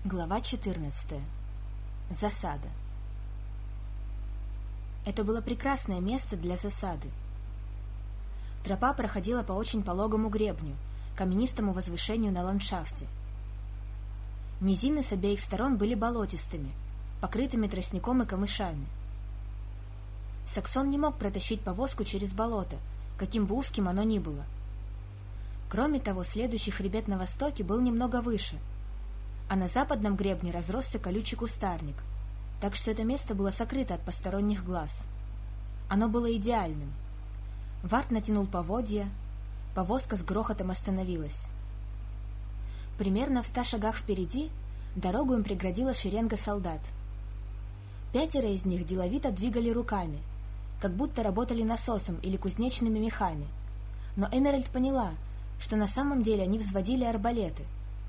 Глава 14. Засада. Это было прекрасное место для засады. Тропа проходила по очень пологому гребню, каменистому возвышению на ландшафте. Низины с обеих сторон были болотистыми, покрытыми тростником и камышами. Саксон не мог протащить повозку через болото, каким бы узким оно ни было. Кроме того, следующий хребет на востоке был немного выше, а на западном гребне разросся колючий кустарник, так что это место было сокрыто от посторонних глаз. Оно было идеальным. Варт натянул поводья, повозка с грохотом остановилась. Примерно в 100 шагах впереди дорогу им преградила шеренга солдат. 5 из них деловито двигали руками, как будто работали насосом или кузнечными мехами, но Эмеральд поняла, что на самом деле они взводили арбалеты.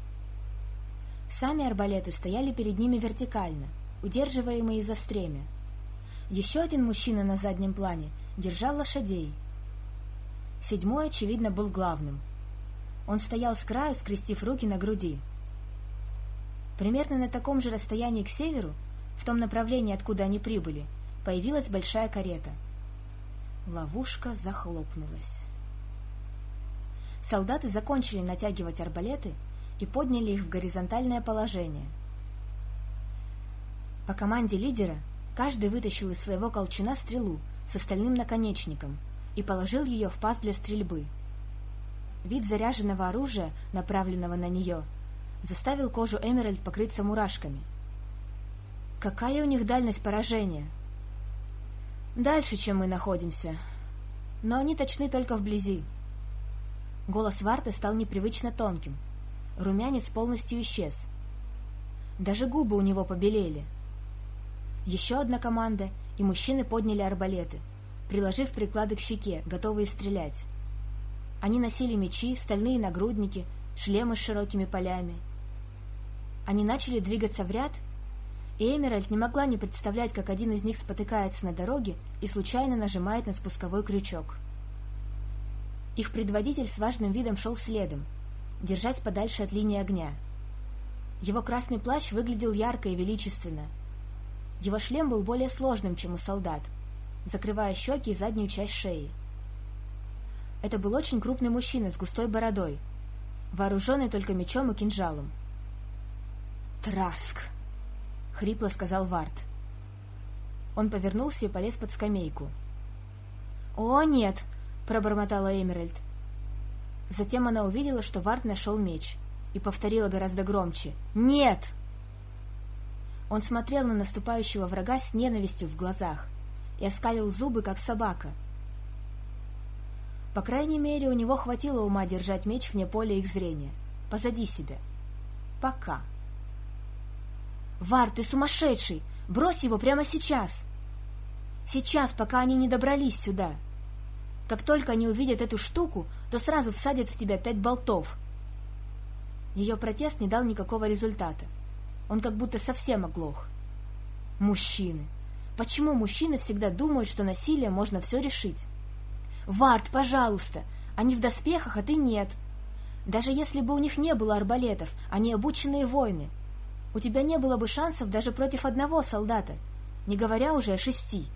Сами арбалеты стояли перед ними вертикально, удерживаемые за стремя. Еще один мужчина на заднем плане держал лошадей. 7-й, очевидно, был главным. Он стоял с краю, скрестив руки на груди. Примерно на таком же расстоянии к северу, в том направлении, откуда они прибыли, появилась большая карета. Ловушка захлопнулась. Солдаты закончили натягивать арбалеты и подняли их в горизонтальное положение. По команде лидера каждый вытащил из своего колчана стрелу с остальным наконечником и положил ее в паз для стрельбы. Вид заряженного оружия, направленного на нее, заставил кожу Эмеральд покрыться мурашками. Какая у них дальность поражения? Дальше, чем мы находимся, но они точны только вблизи. Голос Варта стал непривычно тонким. Румянец полностью исчез. Даже губы у него побелели. Еще одна команда, и мужчины подняли арбалеты, приложив приклады к щеке, готовые стрелять. Они носили мечи, стальные нагрудники, шлемы с широкими полями. Они начали двигаться в ряд, и Эмеральд не могла не представлять, как один из них спотыкается на дороге и случайно нажимает на спусковой крючок. Их предводитель с важным видом шел следом, держась подальше от линии огня. Его красный плащ выглядел ярко и величественно. Его шлем был более сложным, чем у солдат, закрывая щеки и заднюю часть шеи. Это был очень крупный мужчина с густой бородой, вооруженный только мечом и кинжалом. «Траск!» — хрипло сказал Варт. Он повернулся и полез под скамейку. «О, нет!» — пробормотала Эмеральд. Затем она увидела, что Варт нашел меч, и повторила гораздо громче: «Нет!» Он смотрел на наступающего врага с ненавистью в глазах и оскалил зубы, как собака. По крайней мере, у него хватило ума держать меч вне поля их зрения, позади себя. Пока. «Варт, ты сумасшедший! Брось его прямо сейчас! Сейчас, пока они не добрались сюда! Как только они увидят эту штуку, то сразу всадят в тебя 5 болтов!» Ее протест не дал никакого результата. Он как будто совсем оглох. Мужчины! Почему мужчины всегда думают, что насилием можно все решить? «Варт, пожалуйста! Они в доспехах, а ты нет! Даже если бы у них не было арбалетов, они обученные воины. У тебя не было бы шансов даже против 1 солдата, не говоря уже о 6.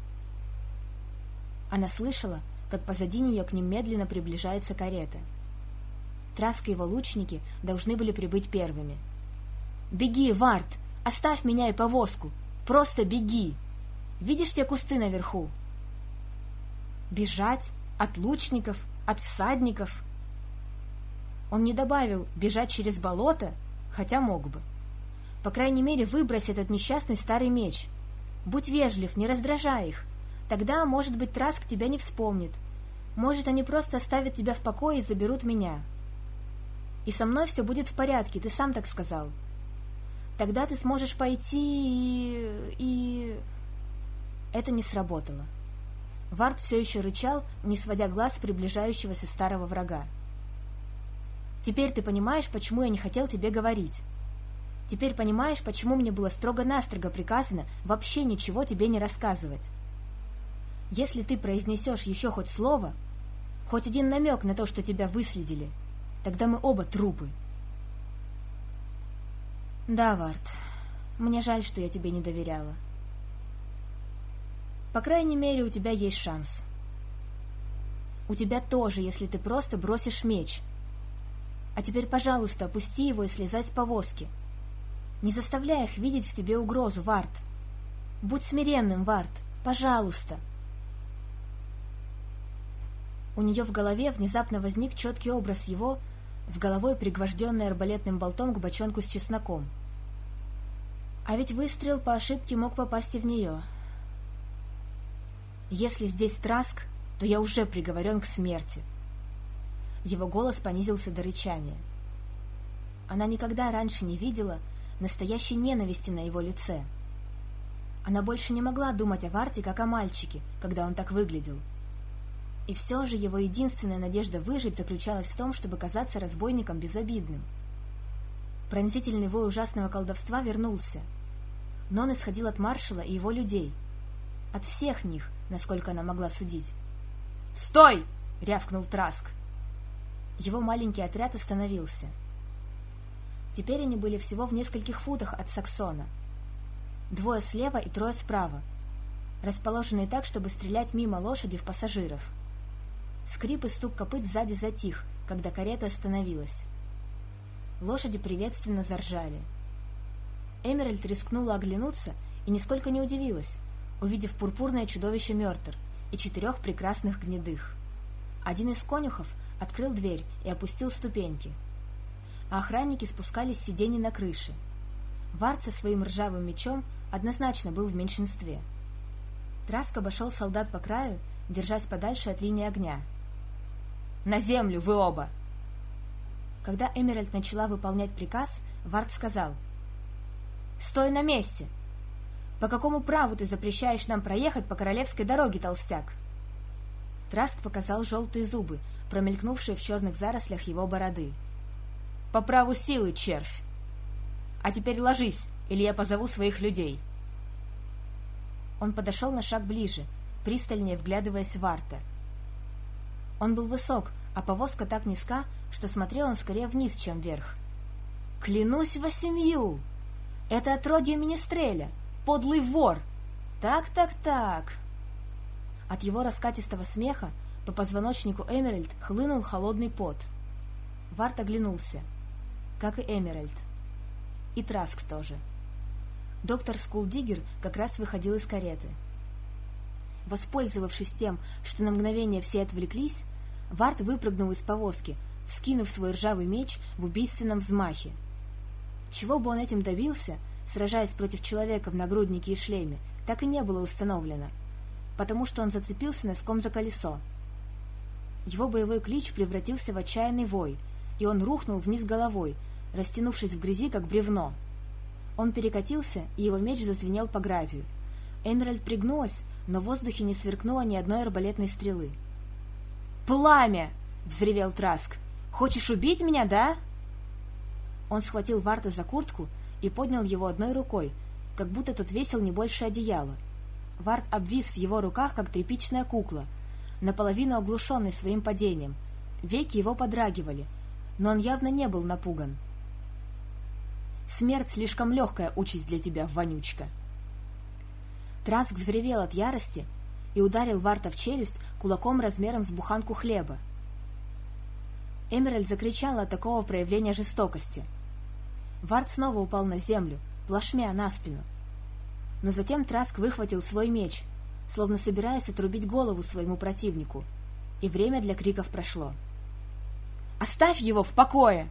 Она слышала, как позади нее к ним медленно приближается карета. Траск и его лучники должны были прибыть первыми. «Беги, Варт! Оставь меня и повозку! Просто беги! Видишь те кусты наверху?» Бежать? От лучников? От всадников? Он не добавил «бежать через болото», хотя мог бы. По крайней мере, выбрось этот несчастный старый меч. Будь вежлив, не раздражай их. Тогда, может быть, Траск тебя не вспомнит. Может, они просто оставят тебя в покое и заберут меня. И со мной все будет в порядке, ты сам так сказал. Тогда ты сможешь пойти и... Это не сработало. Варт все еще рычал, не сводя глаз с приближающегося старого врага. «Теперь ты понимаешь, почему я не хотел тебе говорить. Теперь понимаешь, почему мне было строго-настрого приказано вообще ничего тебе не рассказывать. Если ты произнесешь еще хоть слово, хоть один намек на то, что тебя выследили, тогда мы оба трупы». Да, Варт, мне жаль, что я тебе не доверяла. По крайней мере, у тебя есть шанс. У тебя тоже, если ты просто бросишь меч. А теперь, пожалуйста, опусти его и слезай с повозки. Не заставляй их видеть в тебе угрозу, Варт. Будь смиренным, Варт, пожалуйста. У нее в голове внезапно возник четкий образ его, с головой пригвожденной арбалетным болтом к бочонку с чесноком. А ведь выстрел по ошибке мог попасть и в нее. Если здесь Траск, то я уже приговорен к смерти. Его голос понизился до рычания. Она никогда раньше не видела настоящей ненависти на его лице. Она больше не могла думать о Варте как о мальчике, когда он так выглядел. И все же его единственная надежда выжить заключалась в том, чтобы казаться разбойником безобидным. Пронзительный вой ужасного колдовства вернулся, но он исходил от маршала и его людей. От всех них, насколько она могла судить. «Стой!» — рявкнул Траск. Его маленький отряд остановился. Теперь они были всего в нескольких футах от Саксона. 2 слева и 3 справа, расположенные так, чтобы стрелять мимо лошади в пассажиров. Скрип и стук копыт сзади затих, когда карета остановилась. Лошади приветственно заржали. Эмеральд рискнула оглянуться и нисколько не удивилась, увидев пурпурное чудовище Мёртер и 4 прекрасных гнедых. Один из конюхов открыл дверь и опустил ступеньки, а охранники спускались с сидений на крыше. Варт со своим ржавым мечом однозначно был в меньшинстве. Траск обошел солдат по краю, держась подальше от линии огня. «На землю, вы оба!» Когда Эмеральд начала выполнять приказ, Варт сказал: «Стой на месте! По какому праву ты запрещаешь нам проехать по королевской дороге, толстяк?» Траск показал желтые зубы, промелькнувшие в черных зарослях его бороды. «По праву силы, червь! А теперь ложись, или я позову своих людей!» Он подошел на шаг ближе, пристальнее вглядываясь в Варта. Он был высок, а повозка так низка, что смотрел он скорее вниз, чем вверх. «Клянусь во семью! Это отродье Министреля! Подлый вор! Так!» От его раскатистого смеха по позвоночнику Эмеральд хлынул холодный пот. Варт оглянулся, как и Эмеральд. И Траск тоже. Доктор Скулдигер как раз выходил из кареты. Воспользовавшись тем, что на мгновение все отвлеклись, Варт выпрыгнул из повозки, вскинув свой ржавый меч в убийственном взмахе. Чего бы он этим добился, сражаясь против человека в нагруднике и шлеме, так и не было установлено, потому что он зацепился носком за колесо. Его боевой клич превратился в отчаянный вой, и он рухнул вниз головой, растянувшись в грязи, как бревно. Он перекатился, и его меч зазвенел по гравию. Эмеральд пригнулась, но в воздухе не сверкнуло ни одной арбалетной стрелы. «Пламя!» — взревел Траск. «Хочешь убить меня, да?» Он схватил Варта за куртку и поднял его одной рукой, как будто тот весил не больше одеяла. Варт обвис в его руках, как тряпичная кукла, наполовину оглушенный своим падением. Веки его подрагивали, но он явно не был напуган. «Смерть слишком легкая участь для тебя, вонючка!» Траск взревел от ярости и ударил Варта в челюсть кулаком размером с буханку хлеба. Эмеральд закричала от такого проявления жестокости. Варт снова упал на землю, плашмя на спину. Но затем Траск выхватил свой меч, словно собираясь отрубить голову своему противнику, и время для криков прошло. «Оставь его в покое!»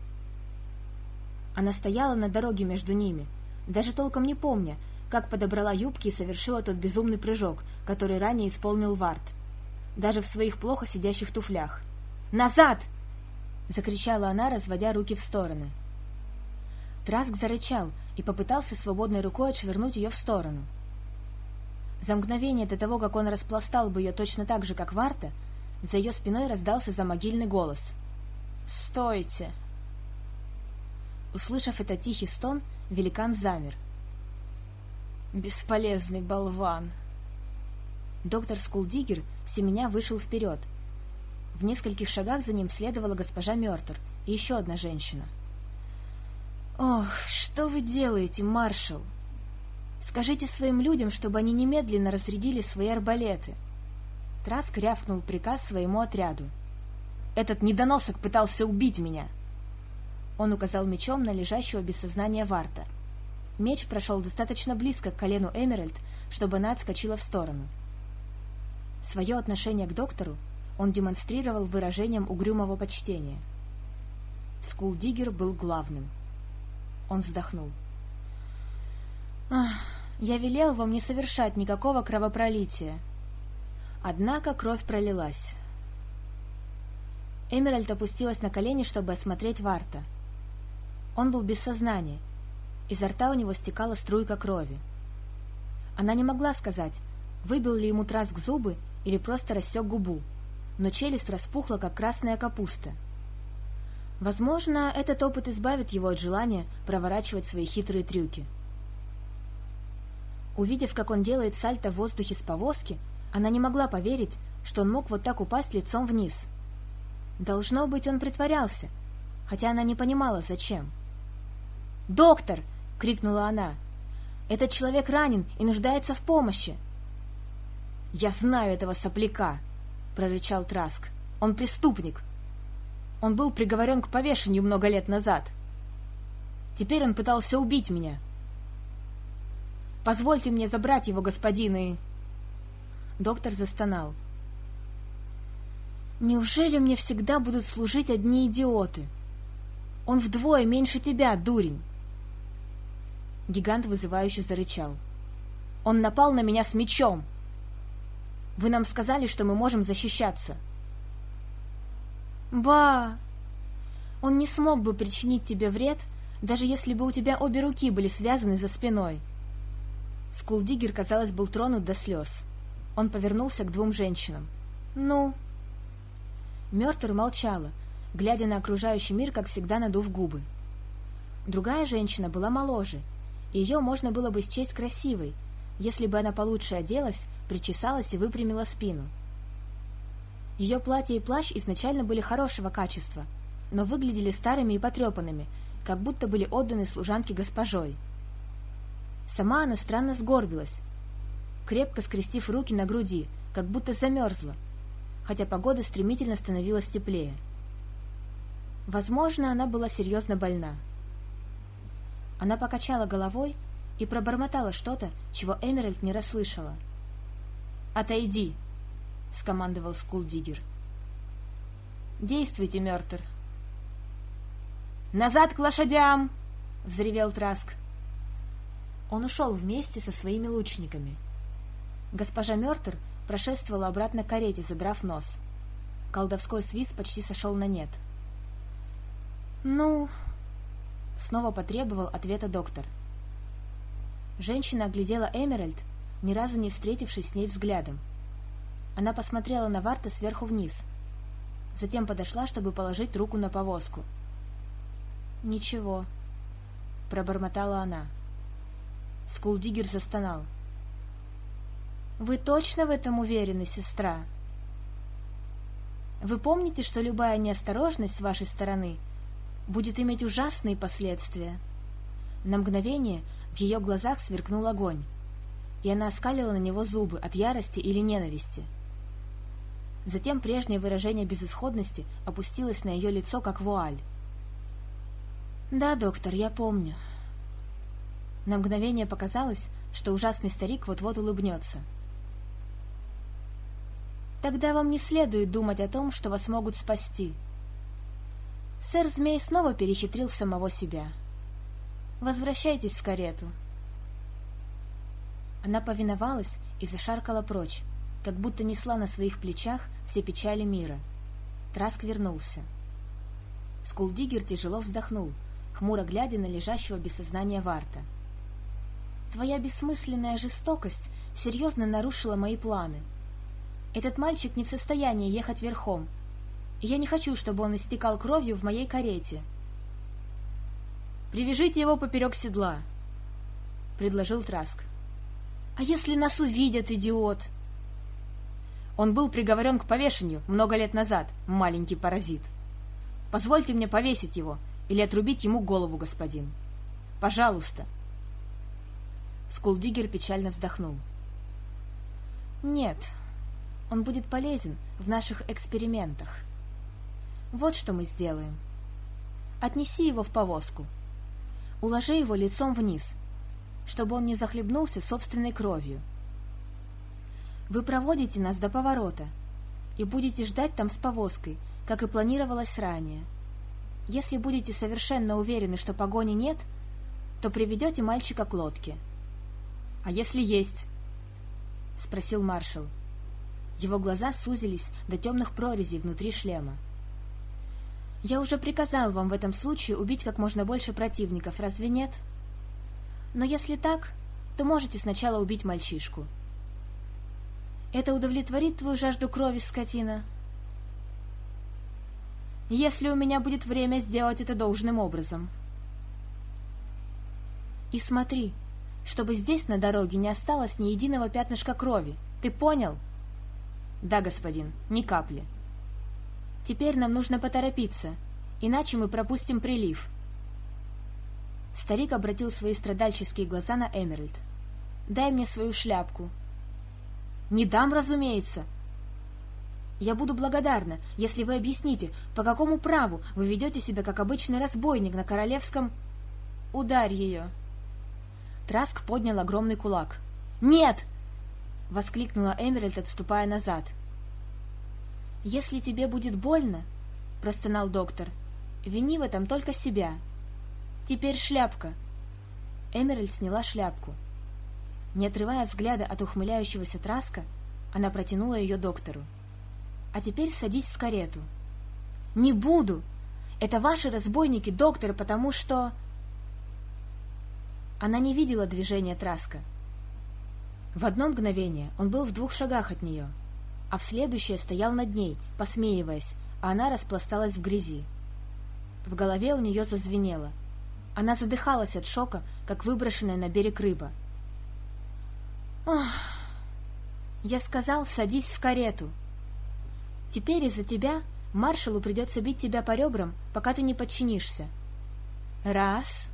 Она стояла на дороге между ними, даже толком не помня, как подобрала юбки и совершила тот безумный прыжок, который ранее исполнил Варт, даже в своих плохо сидящих туфлях. «Назад!» — закричала она, разводя руки в стороны. Траск зарычал и попытался свободной рукой отшвырнуть ее в сторону. За мгновение до того, как он распластал бы ее точно так же, как Варта, за ее спиной раздался замогильный голос. «Стойте!» Услышав этот тихий стон, великан замер. «Бесполезный болван!» Доктор Скулдигер семеня вышел вперед. В нескольких шагах за ним следовала госпожа Мёртер и еще одна женщина. «Ох, что «Что вы делаете, маршал? Скажите своим людям, чтобы они немедленно разрядили свои арбалеты». Траск рявкнул приказ своему отряду. «Этот недоносок пытался убить меня!» Он указал мечом на лежащего без сознания Варта. Меч прошел достаточно близко к колену Эмеральд, чтобы она отскочила в сторону. Свое отношение к доктору он демонстрировал выражением угрюмого почтения. Скулдиггер был главным. Он вздохнул. «Я велел вам не совершать никакого кровопролития». Однако кровь пролилась. Эмеральд опустилась на колени, чтобы осмотреть Варта. Он был без сознания. Изо рта у него стекала струйка крови. Она не могла сказать, выбил ли ему Траск зубы или просто рассек губу, но челюсть распухла, как красная капуста. Возможно, этот опыт избавит его от желания проворачивать свои хитрые трюки. Увидев, как он делает сальто в воздухе с повозки, она не могла поверить, что он мог вот так упасть лицом вниз. Должно быть, он притворялся, хотя она не понимала, зачем. «Доктор!» — крикнула она. «Этот человек ранен и нуждается в помощи!» «Я знаю этого сопляка!» — прорычал Траск. «Он преступник! Он был приговорен к повешению много лет назад. Теперь он пытался убить меня. Позвольте мне забрать его, господин, и...» Доктор застонал. «Неужели мне всегда будут служить одни идиоты? Он вдвое меньше тебя, дурень!» Гигант вызывающе зарычал. «Он напал на меня с мечом! Вы нам сказали, что мы можем защищаться!» «Ба! Он не смог бы причинить тебе вред, даже если бы у тебя обе руки были связаны за спиной!» Скулдиггер, казалось, был тронут до слез. Он повернулся к двум женщинам. «Ну?» Мёртер молчала, глядя на окружающий мир, как всегда надув губы. Другая женщина была моложе, и ее можно было бы счесть красивой, если бы она получше оделась, причесалась и выпрямила спину. Ее платье и плащ изначально были хорошего качества, но выглядели старыми и потрепанными, как будто были отданы служанке госпожой. Сама она странно сгорбилась, крепко скрестив руки на груди, как будто замерзла, хотя погода стремительно становилась теплее. Возможно, она была серьезно больна. Она покачала головой и пробормотала что-то, чего Эмеральд не расслышала. «Отойди!» — скомандовал Скулдиггер. «Действуйте, Мёртер!» «Назад к лошадям!» — взревел Траск. Он ушел вместе со своими лучниками. Госпожа Мёртер прошествовала обратно к карете, задрав нос. Колдовской свист почти сошел на нет. «Ну...» — снова потребовал ответа доктор. Женщина оглядела Эмеральд, ни разу не встретившись с ней взглядом. Она посмотрела на Варта сверху вниз. Затем подошла, чтобы положить руку на повозку. «Ничего», — пробормотала она. Скулдиггер застонал. «Вы точно в этом уверены, сестра? Вы помните, что любая неосторожность с вашей стороны будет иметь ужасные последствия?» На мгновение в ее глазах сверкнул огонь, и она оскалила на него зубы от ярости или ненависти. Затем прежнее выражение безысходности опустилось на ее лицо, как вуаль. «Да, доктор, я помню». На мгновение показалось, что ужасный старик вот-вот улыбнется. «Тогда вам не следует думать о том, что вас могут спасти. Сэр Змей снова перехитрил самого себя. Возвращайтесь в карету». Она повиновалась и зашаркала прочь, как будто несла на своих плечах все печали мира. Траск вернулся. Скулдиггер тяжело вздохнул, хмуро глядя на лежащего без сознания Варта. «Твоя бессмысленная жестокость серьезно нарушила мои планы. Этот мальчик не в состоянии ехать верхом, и я не хочу, чтобы он истекал кровью в моей карете». «Привяжите его поперек седла», — предложил Траск. «А если нас увидят, идиот?» «Он был приговорен к повешению много лет назад, маленький паразит. Позвольте мне повесить его или отрубить ему голову, господин». Пожалуйста!» Скулдигер печально вздохнул. «Нет, он будет полезен в наших экспериментах. Вот что мы сделаем. Отнеси его в повозку. Уложи его лицом вниз, чтобы он не захлебнулся собственной кровью. Вы проводите нас до поворота и будете ждать там с повозкой, как и планировалось ранее. Если будете совершенно уверены, что погони нет, то приведете мальчика к лодке». «А если есть?» — спросил маршал. Его глаза сузились до темных прорезей внутри шлема. «Я уже приказал вам в этом случае убить как можно больше противников, разве нет? Но если так, то можете сначала убить мальчишку. Это удовлетворит твою жажду крови, скотина?» «Если у меня будет время сделать это должным образом». «И смотри, чтобы здесь на дороге не осталось ни единого пятнышка крови. Ты понял?» «Да, господин, ни капли». «Теперь нам нужно поторопиться, иначе мы пропустим прилив». Старик обратил свои страдальческие глаза на Эмеральд. «Дай мне свою шляпку». «Не дам, разумеется». «Я буду благодарна, если вы объясните, по какому праву вы ведете себя как обычный разбойник на королевском...» «Ударь ее». Траск поднял огромный кулак. «Нет!» — воскликнула Эмеральд, отступая назад. «Если тебе будет больно, — простонал доктор, — вини в этом только себя. Теперь шляпка». Эмеральд сняла шляпку. Не отрывая взгляда от ухмыляющегося Траска, она протянула ее доктору. «А теперь садись в карету». «Не буду! Это ваши разбойники, доктор, потому что...» Она не видела движения Траска. В одно мгновение он был в 2 шагах от нее, а в следующее стоял над ней, посмеиваясь, а она распласталась в грязи. В голове у нее зазвенело. Она задыхалась от шока, как выброшенная на берег рыба. «Ох! Я сказал, садись в карету. Теперь из-за тебя маршалу придется бить тебя по ребрам, пока ты не подчинишься. Раз...»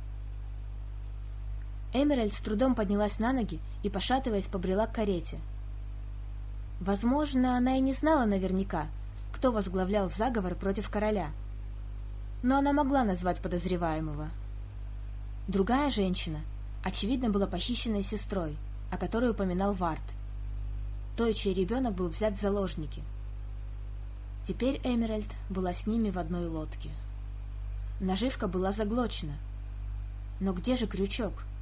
Эмеральд с трудом поднялась на ноги и, пошатываясь, побрела к карете. Возможно, она и не знала наверняка, кто возглавлял заговор против короля, но она могла назвать подозреваемого. Другая женщина, очевидно, была похищенной сестрой, о которой упоминал Вард, той, чей ребенок был взят в заложники. Теперь Эмеральд была с ними в одной лодке. Наживка была заглочена. Но где же крючок?